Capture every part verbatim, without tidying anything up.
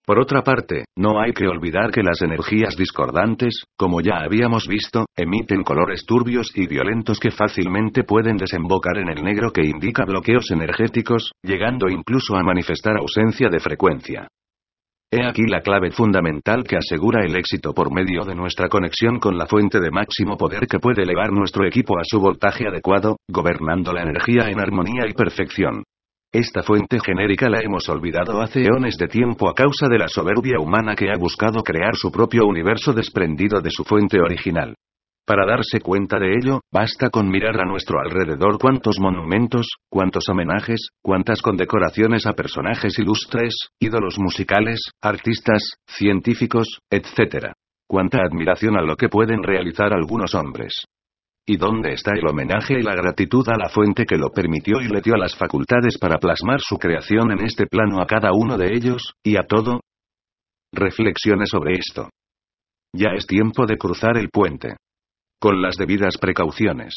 Por otra parte, no hay que olvidar que las energías discordantes, como ya habíamos visto, emiten colores turbios y violentos que fácilmente pueden desembocar en el negro que indica bloqueos energéticos, llegando incluso a manifestar ausencia de frecuencia. He aquí la clave fundamental que asegura el éxito por medio de nuestra conexión con la fuente de máximo poder que puede elevar nuestro equipo a su voltaje adecuado, gobernando la energía en armonía y perfección. Esta fuente genérica la hemos olvidado hace eones de tiempo a causa de la soberbia humana que ha buscado crear su propio universo desprendido de su fuente original. Para darse cuenta de ello, basta con mirar a nuestro alrededor cuántos monumentos, cuántos homenajes, cuántas condecoraciones a personajes ilustres, ídolos musicales, artistas, científicos, etcétera. Cuánta admiración a lo que pueden realizar algunos hombres. ¿Y dónde está el homenaje y la gratitud a la fuente que lo permitió y le dio las facultades para plasmar su creación en este plano a cada uno de ellos, y a todo? Reflexione sobre esto. Ya es tiempo de cruzar el puente. Con las debidas precauciones.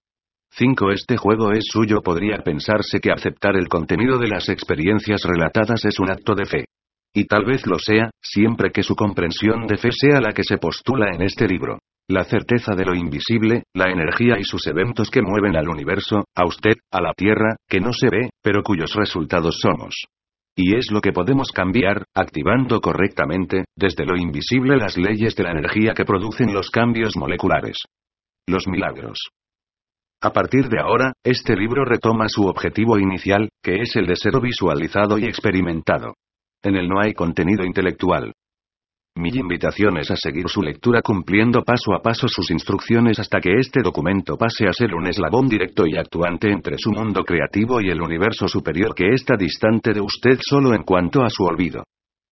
cinco Este juego es suyo. Podría pensarse que aceptar el contenido de las experiencias relatadas es un acto de fe. Y tal vez lo sea, siempre que su comprensión de fe sea la que se postula en este libro. La certeza de lo invisible, la energía y sus eventos que mueven al universo, a usted, a la Tierra, que no se ve, pero cuyos resultados somos. Y es lo que podemos cambiar, activando correctamente, desde lo invisible las leyes de la energía que producen los cambios moleculares. Los milagros. A partir de ahora, este libro retoma su objetivo inicial, que es el de ser visualizado y experimentado. En él no hay contenido intelectual. Mi invitación es a seguir su lectura cumpliendo paso a paso sus instrucciones hasta que este documento pase a ser un eslabón directo y actuante entre su mundo creativo y el universo superior que está distante de usted solo en cuanto a su olvido.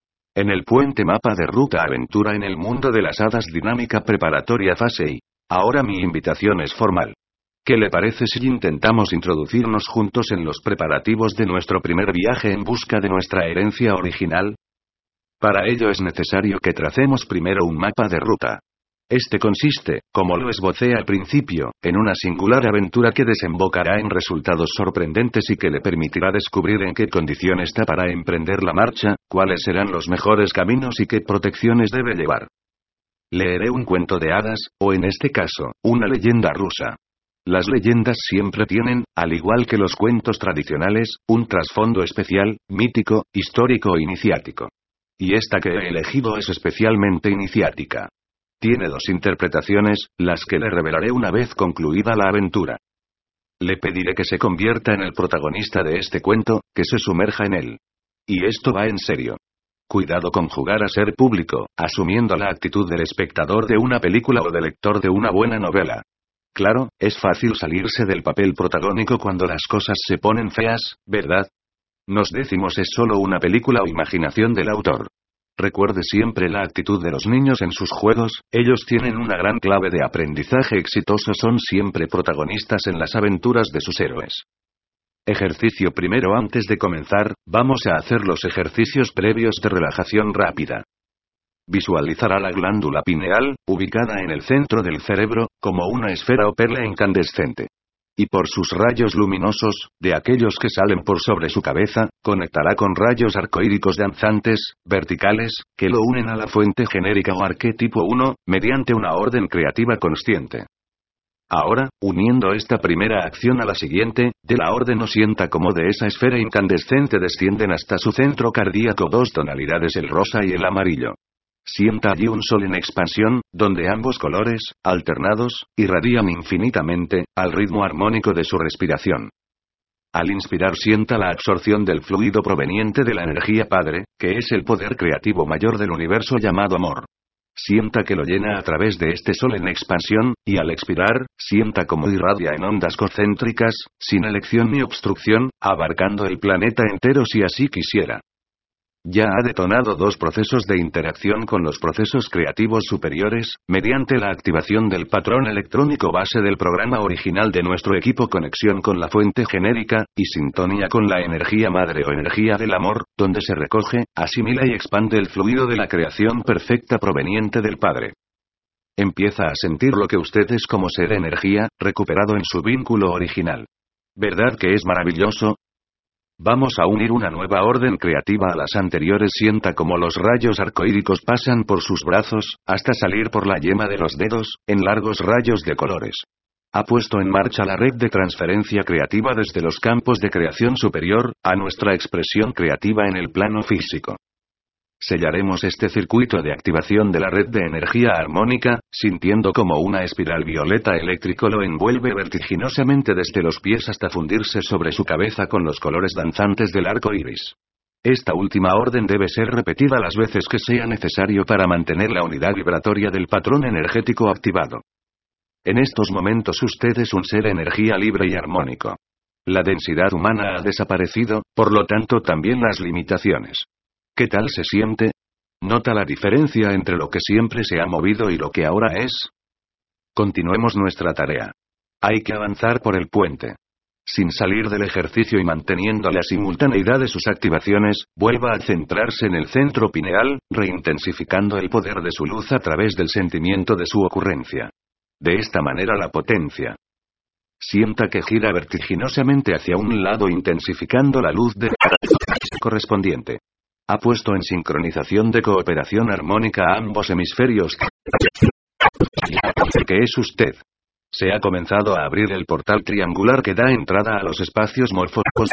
En el puente mapa de ruta aventura en el mundo de las hadas dinámica preparatoria fase I. Ahora mi invitación es formal. ¿Qué le parece si intentamos introducirnos juntos en los preparativos de nuestro primer viaje en busca de nuestra herencia original? Para ello es necesario que tracemos primero un mapa de ruta. Este consiste, como lo esbocé al principio, en una singular aventura que desembocará en resultados sorprendentes y que le permitirá descubrir en qué condición está para emprender la marcha, cuáles serán los mejores caminos y qué protecciones debe llevar. Leeré un cuento de hadas, o en este caso, una leyenda rusa. Las leyendas siempre tienen, al igual que los cuentos tradicionales, un trasfondo especial, mítico, histórico o iniciático. Y esta que he elegido es especialmente iniciática. Tiene dos interpretaciones, las que le revelaré una vez concluida la aventura. Le pediré que se convierta en el protagonista de este cuento, que se sumerja en él. Y esto va en serio. Cuidado con jugar a ser público, asumiendo la actitud del espectador de una película o del lector de una buena novela. Claro, es fácil salirse del papel protagónico cuando las cosas se ponen feas, ¿verdad? Nos decimos es solo una película o imaginación del autor. Recuerde siempre la actitud de los niños en sus juegos, ellos tienen una gran clave de aprendizaje exitoso, son siempre protagonistas en las aventuras de sus héroes. Ejercicio primero. Antes de comenzar, vamos a hacer los ejercicios previos de relajación rápida. Visualizará la glándula pineal, ubicada en el centro del cerebro, como una esfera o perla incandescente. Y por sus rayos luminosos, de aquellos que salen por sobre su cabeza, conectará con rayos arcoíricos danzantes, verticales, que lo unen a la fuente genérica o arquetipo uno, mediante una orden creativa consciente. Ahora, uniendo esta primera acción a la siguiente, de la orden o sienta como de esa esfera incandescente descienden hasta su centro cardíaco dos tonalidades, el rosa y el amarillo. Sienta allí un sol en expansión, donde ambos colores, alternados, irradian infinitamente, al ritmo armónico de su respiración. Al inspirar sienta la absorción del fluido proveniente de la energía padre, que es el poder creativo mayor del universo llamado amor. Sienta que lo llena a través de este sol en expansión, y al expirar, sienta como irradia en ondas concéntricas, sin elección ni obstrucción, abarcando el planeta entero si así quisiera. Ya ha detonado dos procesos de interacción con los procesos creativos superiores, mediante la activación del patrón electrónico base del programa original de nuestro equipo, conexión con la fuente genérica, y sintonía con la energía madre o energía del amor, donde se recoge, asimila y expande el fluido de la creación perfecta proveniente del Padre. Empieza a sentir lo que usted es como ser energía, recuperado en su vínculo original. ¿Verdad que es maravilloso? Vamos a unir una nueva orden creativa a las anteriores. Sienta como los rayos arcoídicos pasan por sus brazos, hasta salir por la yema de los dedos, en largos rayos de colores. Ha puesto en marcha la red de transferencia creativa desde los campos de creación superior, a nuestra expresión creativa en el plano físico. Sellaremos este circuito de activación de la red de energía armónica, sintiendo como una espiral violeta eléctrico lo envuelve vertiginosamente desde los pies hasta fundirse sobre su cabeza con los colores danzantes del arco iris. Esta última orden debe ser repetida las veces que sea necesario para mantener la unidad vibratoria del patrón energético activado. En estos momentos usted es un ser energía libre y armónico. La densidad humana ha desaparecido, por lo tanto también las limitaciones. ¿Qué tal se siente? ¿Nota la diferencia entre lo que siempre se ha movido y lo que ahora es? Continuemos nuestra tarea. Hay que avanzar por el puente. Sin salir del ejercicio y manteniendo la simultaneidad de sus activaciones, vuelva a centrarse en el centro pineal, reintensificando el poder de su luz a través del sentimiento de su ocurrencia. De esta manera la potencia. Sienta que gira vertiginosamente hacia un lado intensificando la luz de correspondiente. Ha puesto en sincronización de cooperación armónica a ambos hemisferios que es usted. Se ha comenzado a abrir el portal triangular que da entrada a los espacios morfólogos.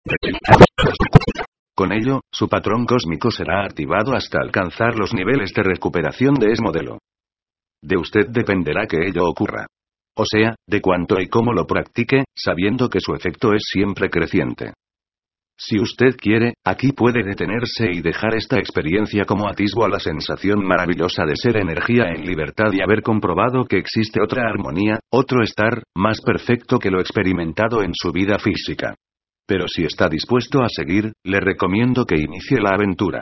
Con ello, su patrón cósmico será activado hasta alcanzar los niveles de recuperación de ese modelo. De usted dependerá que ello ocurra. O sea, de cuánto y cómo lo practique, sabiendo que su efecto es siempre creciente. Si usted quiere, aquí puede detenerse y dejar esta experiencia como atisbo a la sensación maravillosa de ser energía en libertad y haber comprobado que existe otra armonía, otro estar, más perfecto que lo experimentado en su vida física. Pero si está dispuesto a seguir, le recomiendo que inicie la aventura.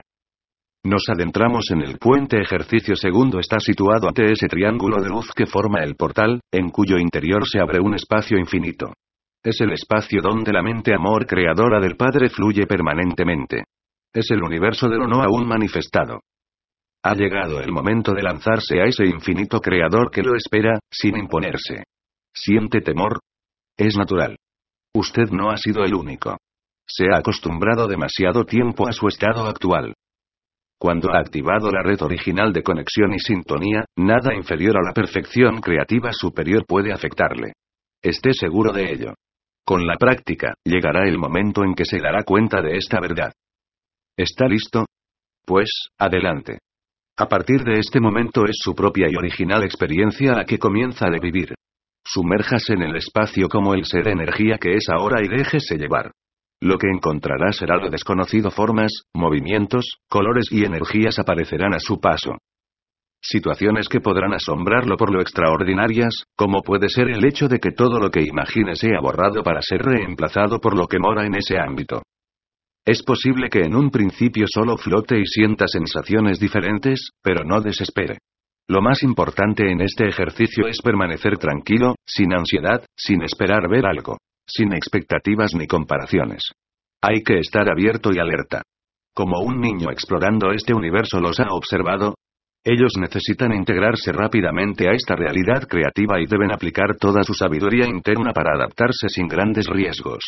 Nos adentramos en el puente. Ejercicio segundo está situado ante ese triángulo de luz que forma el portal, en cuyo interior se abre un espacio infinito. Es el espacio donde la mente amor creadora del Padre fluye permanentemente. Es el universo de lo no aún manifestado. Ha llegado el momento de lanzarse a ese infinito creador que lo espera, sin imponerse. ¿Siente temor? Es natural. Usted no ha sido el único. Se ha acostumbrado demasiado tiempo a su estado actual. Cuando ha activado la red original de conexión y sintonía, nada inferior a la perfección creativa superior puede afectarle. Esté seguro de ello. Con la práctica, llegará el momento en que se dará cuenta de esta verdad. ¿Está listo? Pues, adelante. A partir de este momento es su propia y original experiencia la que comienza a vivir. Sumérjase en el espacio como el ser energía que es ahora y déjese llevar. Lo que encontrará será lo desconocido. Formas, movimientos, colores y energías aparecerán a su paso. Situaciones que podrán asombrarlo por lo extraordinarias, como puede ser el hecho de que todo lo que imagine sea borrado para ser reemplazado por lo que mora en ese ámbito. Es posible que en un principio solo flote y sienta sensaciones diferentes, pero no desespere. Lo más importante en este ejercicio es permanecer tranquilo, sin ansiedad, sin esperar ver algo, sin expectativas ni comparaciones. Hay que estar abierto y alerta. Como un niño explorando este universo los ha observado. Ellos necesitan integrarse rápidamente a esta realidad creativa y deben aplicar toda su sabiduría interna para adaptarse sin grandes riesgos.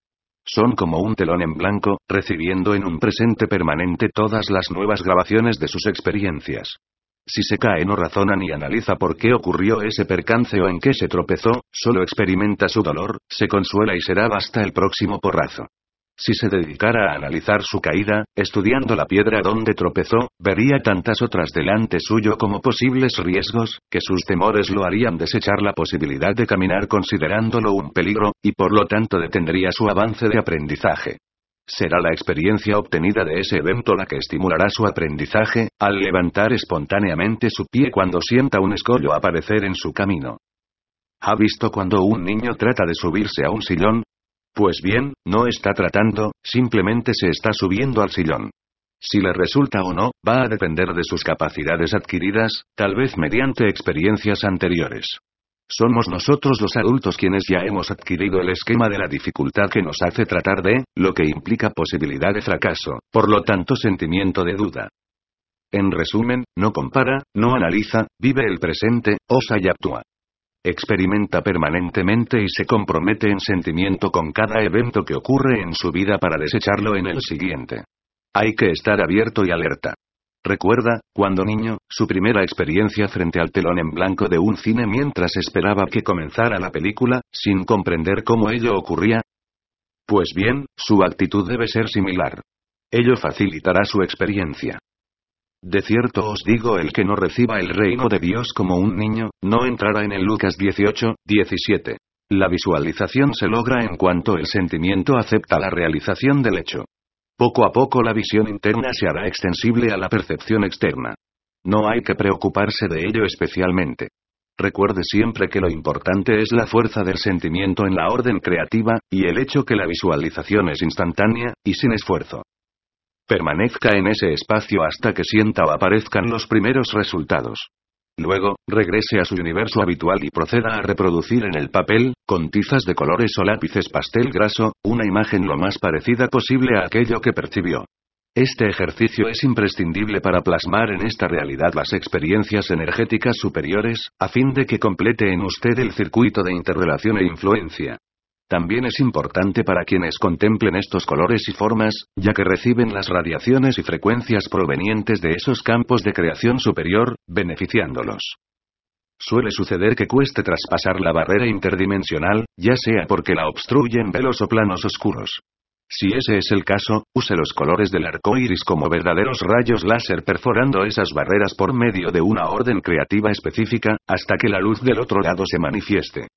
Son como un telón en blanco, recibiendo en un presente permanente todas las nuevas grabaciones de sus experiencias. Si se cae no razona ni analiza por qué ocurrió ese percance o en qué se tropezó, solo experimenta su dolor, se consuela y será basta el próximo porrazo. Si se dedicara a analizar su caída, estudiando la piedra donde tropezó, vería tantas otras delante suyo como posibles riesgos, que sus temores lo harían desechar la posibilidad de caminar considerándolo un peligro, y por lo tanto detendría su avance de aprendizaje. Será la experiencia obtenida de ese evento la que estimulará su aprendizaje, al levantar espontáneamente su pie cuando sienta un escollo aparecer en su camino. ¿Ha visto cuando un niño trata de subirse a un sillón? Pues bien, no está tratando, simplemente se está subiendo al sillón. Si le resulta o no, va a depender de sus capacidades adquiridas, tal vez mediante experiencias anteriores. Somos nosotros los adultos quienes ya hemos adquirido el esquema de la dificultad que nos hace tratar de, lo que implica posibilidad de fracaso, por lo tanto sentimiento de duda. En resumen, no compara, no analiza, vive el presente, osa y actúa. experimenta permanentemente y se compromete en sentimiento con cada evento que ocurre en su vida para desecharlo en el siguiente. Hay que estar abierto y alerta. Recuerda, cuando niño, su primera experiencia frente al telón en blanco de un cine mientras esperaba que comenzara la película, sin comprender cómo ello ocurría. Pues bien, su actitud debe ser similar. Ello facilitará su experiencia. De cierto os digo, el que no reciba el reino de Dios como un niño, no entrará en el Lucas dieciocho, diecisiete. La visualización se logra en cuanto el sentimiento acepta la realización del hecho. Poco a poco la visión interna se hará extensible a la percepción externa. No hay que preocuparse de ello especialmente. Recuerde siempre que lo importante es la fuerza del sentimiento en la orden creativa, y el hecho que la visualización es instantánea, y sin esfuerzo. Permanezca en ese espacio hasta que sienta o aparezcan los primeros resultados. Luego, regrese a su universo habitual y proceda a reproducir en el papel, con tizas de colores o lápices pastel graso, una imagen lo más parecida posible a aquello que percibió. Este ejercicio es imprescindible para plasmar en esta realidad las experiencias energéticas superiores, a fin de que complete en usted el circuito de interrelación e influencia. También es importante para quienes contemplen estos colores y formas, ya que reciben las radiaciones y frecuencias provenientes de esos campos de creación superior, beneficiándolos. Suele suceder que cueste traspasar la barrera interdimensional, ya sea porque la obstruyen velos o planos oscuros. Si ese es el caso, use los colores del arco iris como verdaderos rayos láser perforando esas barreras por medio de una orden creativa específica, hasta que la luz del otro lado se manifieste.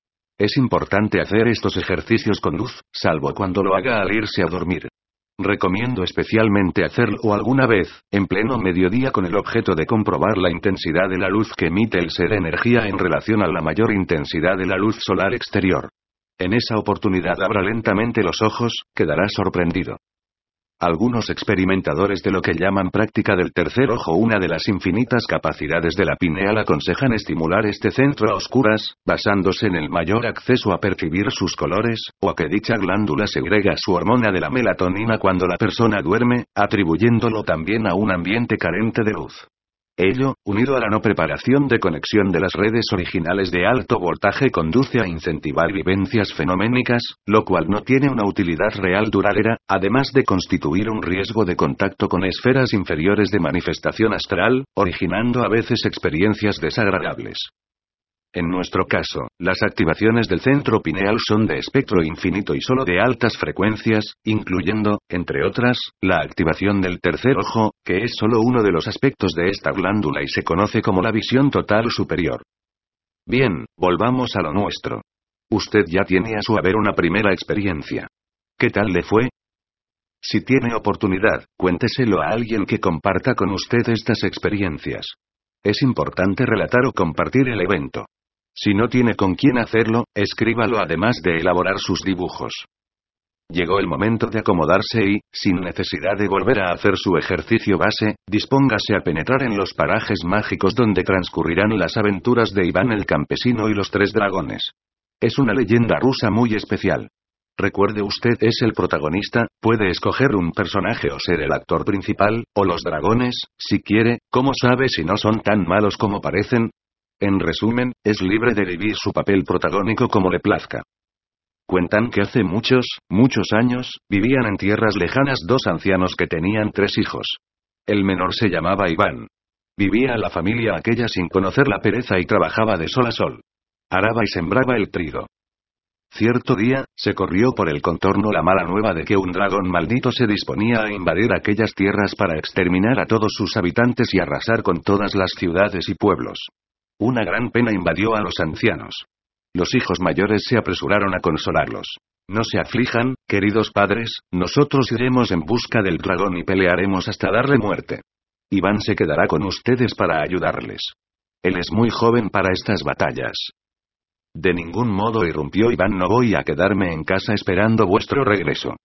Es importante hacer estos ejercicios con luz, salvo cuando lo haga al irse a dormir. Recomiendo especialmente hacerlo alguna vez, en pleno mediodía, con el objeto de comprobar la intensidad de la luz que emite el ser energía en relación a la mayor intensidad de la luz solar exterior. En esa oportunidad abra lentamente los ojos, quedará sorprendido. Algunos experimentadores de lo que llaman práctica del tercer ojo, una de las infinitas capacidades de la pineal, aconsejan estimular este centro a oscuras, basándose en el mayor acceso a percibir sus colores, o a que dicha glándula segrega su hormona de la melatonina cuando la persona duerme, atribuyéndolo también a un ambiente carente de luz. Ello, unido a la no preparación de conexión de las redes originales de alto voltaje, conduce a incentivar vivencias fenoménicas, lo cual no tiene una utilidad real duradera, además de constituir un riesgo de contacto con esferas inferiores de manifestación astral, originando a veces experiencias desagradables. En nuestro caso, las activaciones del centro pineal son de espectro infinito y solo de altas frecuencias, incluyendo, entre otras, la activación del tercer ojo, que es solo uno de los aspectos de esta glándula y se conoce como la visión total superior. Bien, volvamos a lo nuestro. Usted ya tiene a su haber una primera experiencia. ¿Qué tal le fue? Si tiene oportunidad, cuénteselo a alguien que comparta con usted estas experiencias. Es importante relatar o compartir el evento. Si no tiene con quién hacerlo, escríbalo además de elaborar sus dibujos. Llegó el momento de acomodarse y, sin necesidad de volver a hacer su ejercicio base, dispóngase a penetrar en los parajes mágicos donde transcurrirán las aventuras de Iván el Campesino y los tres dragones. Es una leyenda rusa muy especial. Recuerde, usted es el protagonista, puede escoger un personaje o ser el actor principal, o los dragones, si quiere. ¿Cómo sabe si no son tan malos como parecen? En resumen, es libre de vivir su papel protagónico como le plazca. Cuentan que hace muchos, muchos años, vivían en tierras lejanas dos ancianos que tenían tres hijos. El menor se llamaba Iván. Vivía la familia aquella sin conocer la pereza y trabajaba de sol a sol. Araba y sembraba el trigo. Cierto día, se corrió por el contorno la mala nueva de que un dragón maldito se disponía a invadir aquellas tierras para exterminar a todos sus habitantes y arrasar con todas las ciudades y pueblos. Una gran pena invadió a los ancianos. Los hijos mayores se apresuraron a consolarlos. No se aflijan, queridos padres, nosotros iremos en busca del dragón y pelearemos hasta darle muerte. Iván se quedará con ustedes para ayudarles. Él es muy joven para estas batallas. De ningún modo, irrumpió Iván, no voy a quedarme en casa esperando vuestro regreso.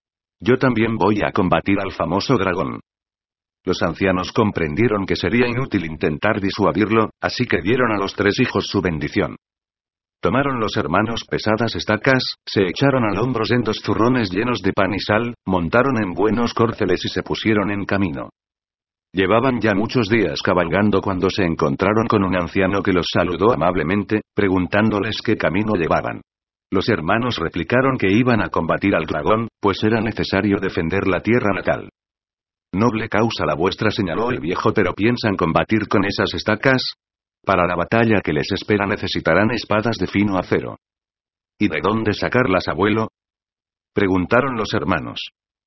Yo también voy a combatir al famoso dragón. Los ancianos comprendieron que sería inútil intentar disuadirlo, así que dieron a los tres hijos su bendición. Tomaron los hermanos pesadas estacas, se echaron al hombro sendos zurrones llenos de pan y sal, montaron en buenos córceles y se pusieron en camino. Llevaban ya muchos días cabalgando cuando se encontraron con un anciano que los saludó amablemente, preguntándoles qué camino llevaban. Los hermanos replicaron que iban a combatir al dragón, pues era necesario defender la tierra natal. Noble causa la vuestra, señaló el viejo, pero ¿piensan combatir con esas estacas? Para la batalla que les espera necesitarán espadas de fino acero. ¿Y de dónde sacarlas, abuelo? Preguntaron los hermanos.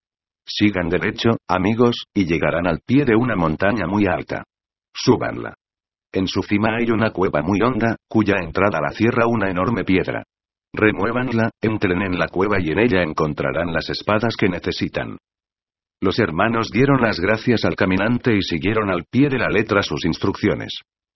Sigan derecho, amigos, y llegarán al pie de una montaña muy alta. Súbanla. En su cima hay una cueva muy honda, cuya entrada la cierra una enorme piedra. Remuévanla, entren en la cueva y en ella encontrarán las espadas que necesitan. Los hermanos dieron las gracias al caminante y siguieron al pie de la letra sus instrucciones.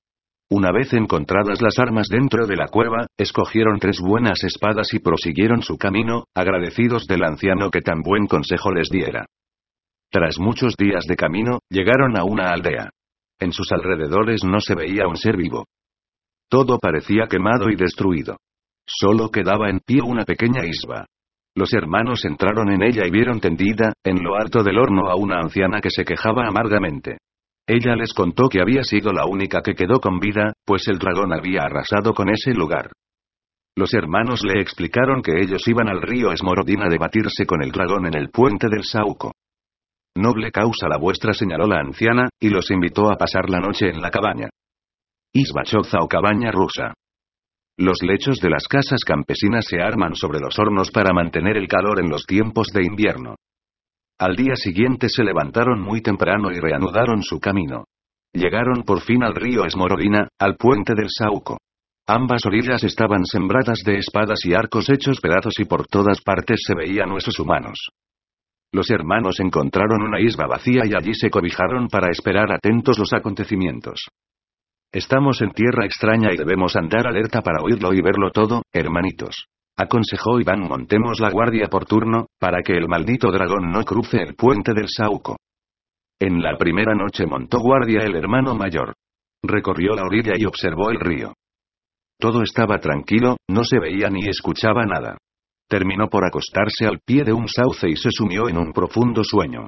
Una vez encontradas las armas dentro de la cueva, escogieron tres buenas espadas y prosiguieron su camino, agradecidos del anciano que tan buen consejo les diera. Tras muchos días de camino, llegaron a una aldea. En sus alrededores no se veía un ser vivo. Todo parecía quemado y destruido. Solo quedaba en pie una pequeña isba. Los hermanos entraron en ella y vieron tendida, en lo alto del horno, a una anciana que se quejaba amargamente. Ella les contó que había sido la única que quedó con vida, pues el dragón había arrasado con ese lugar. Los hermanos le explicaron que ellos iban al río Esmorodin a debatirse con el dragón en el puente del Sauco. Noble causa la vuestra, señaló la anciana, y los invitó a pasar la noche en la cabaña. Isba choza o cabaña rusa. Los lechos de las casas campesinas se arman sobre los hornos para mantener el calor en los tiempos de invierno. Al día siguiente se levantaron muy temprano y reanudaron su camino. Llegaron por fin al río Esmorodina, al puente del Sauco. Ambas orillas estaban sembradas de espadas y arcos hechos pedazos y por todas partes se veían huesos humanos. Los hermanos encontraron una isba vacía y allí se cobijaron para esperar atentos los acontecimientos. Estamos en tierra extraña y debemos andar alerta para oírlo y verlo todo, hermanitos. Aconsejó Iván, montemos la guardia por turno, para que el maldito dragón no cruce el puente del Sauco. En la primera noche montó guardia el hermano mayor. Recorrió la orilla y observó el río. Todo estaba tranquilo, no se veía ni escuchaba nada. Terminó por acostarse al pie de un sauce y se sumió en un profundo sueño.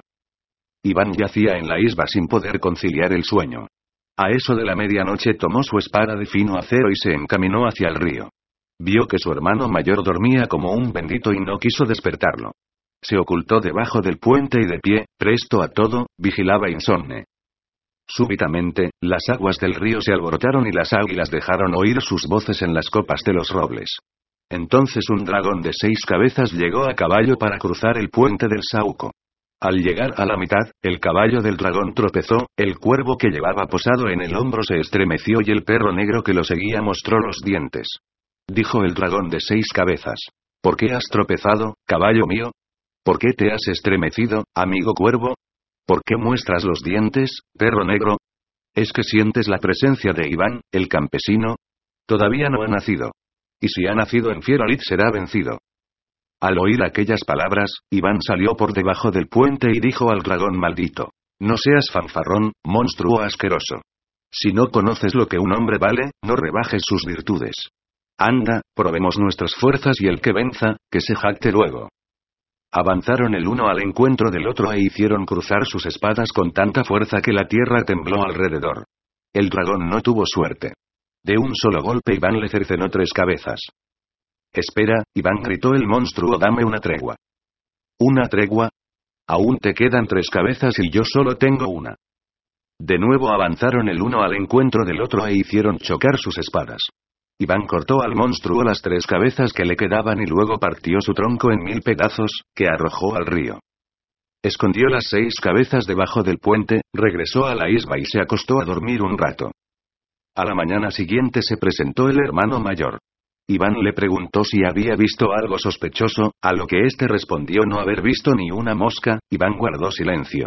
Iván yacía en la isba sin poder conciliar el sueño. A eso de la medianoche tomó su espada de fino acero y se encaminó hacia el río. Vio que su hermano mayor dormía como un bendito y no quiso despertarlo. Se ocultó debajo del puente y de pie, presto a todo, vigilaba insomne. Súbitamente, las aguas del río se alborotaron y las águilas dejaron oír sus voces en las copas de los robles. Entonces un dragón de seis cabezas llegó a caballo para cruzar el puente del Sauco. Al llegar a la mitad, el caballo del dragón tropezó, el cuervo que llevaba posado en el hombro se estremeció y el perro negro que lo seguía mostró los dientes. Dijo el dragón de seis cabezas: ¿Por qué has tropezado, caballo mío? ¿Por qué te has estremecido, amigo cuervo? ¿Por qué muestras los dientes, perro negro? ¿Es que sientes la presencia de Iván, el campesino? Todavía no ha nacido. Y si ha nacido en Fierolid será vencido. Al oír aquellas palabras, Iván salió por debajo del puente y dijo al dragón maldito: No seas fanfarrón, monstruo asqueroso. Si no conoces lo que un hombre vale, no rebajes sus virtudes. Anda, probemos nuestras fuerzas y el que venza, que se jacte luego. Avanzaron el uno al encuentro del otro e hicieron cruzar sus espadas con tanta fuerza que la tierra tembló alrededor. El dragón no tuvo suerte. De un solo golpe Iván le cercenó tres cabezas. Espera, Iván, gritó el monstruo, dame una tregua. ¿Una tregua? Aún te quedan tres cabezas y yo solo tengo una. De nuevo avanzaron el uno al encuentro del otro e hicieron chocar sus espadas. Iván cortó al monstruo las tres cabezas que le quedaban y luego partió su tronco en mil pedazos, que arrojó al río. Escondió las seis cabezas debajo del puente, regresó a la isba y se acostó a dormir un rato. A la mañana siguiente se presentó el hermano mayor. Iván le preguntó si había visto algo sospechoso, a lo que éste respondió no haber visto ni una mosca. Iván guardó silencio.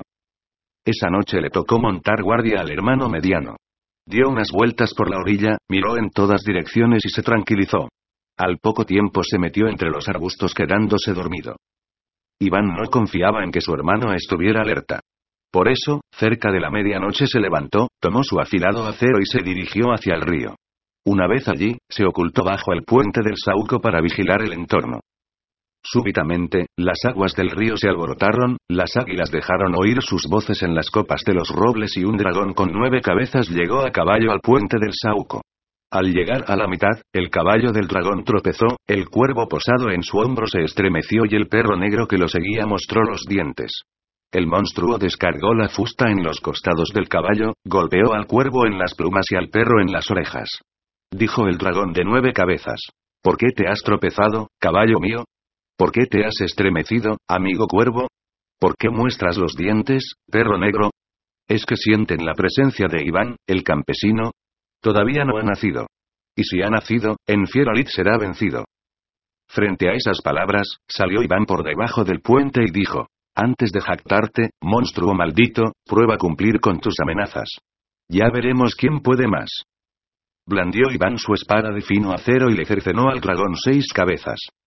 Esa noche le tocó montar guardia al hermano mediano. Dio unas vueltas por la orilla, miró en todas direcciones y se tranquilizó. Al poco tiempo se metió entre los arbustos quedándose dormido. Iván no confiaba en que su hermano estuviera alerta. Por eso, cerca de la medianoche se levantó, tomó su afilado acero y se dirigió hacia el río. Una vez allí, se ocultó bajo el puente del Sauco para vigilar el entorno. Súbitamente, las aguas del río se alborotaron, las águilas dejaron oír sus voces en las copas de los robles y un dragón con nueve cabezas llegó a caballo al puente del Sauco. Al llegar a la mitad, el caballo del dragón tropezó, el cuervo posado en su hombro se estremeció y el perro negro que lo seguía mostró los dientes. El monstruo descargó la fusta en los costados del caballo, golpeó al cuervo en las plumas y al perro en las orejas. Dijo el dragón de nueve cabezas: ¿Por qué te has tropezado, caballo mío? ¿Por qué te has estremecido, amigo cuervo? ¿Por qué muestras los dientes, perro negro? ¿Es que sienten la presencia de Iván, el campesino? Todavía no ha nacido. Y si ha nacido, en Fierolid será vencido. Frente a esas palabras, salió Iván por debajo del puente y dijo: Antes de jactarte, monstruo maldito, prueba cumplir con tus amenazas. Ya veremos quién puede más. Blandió Iván su espada de fino acero y le cercenó al dragón seis cabezas.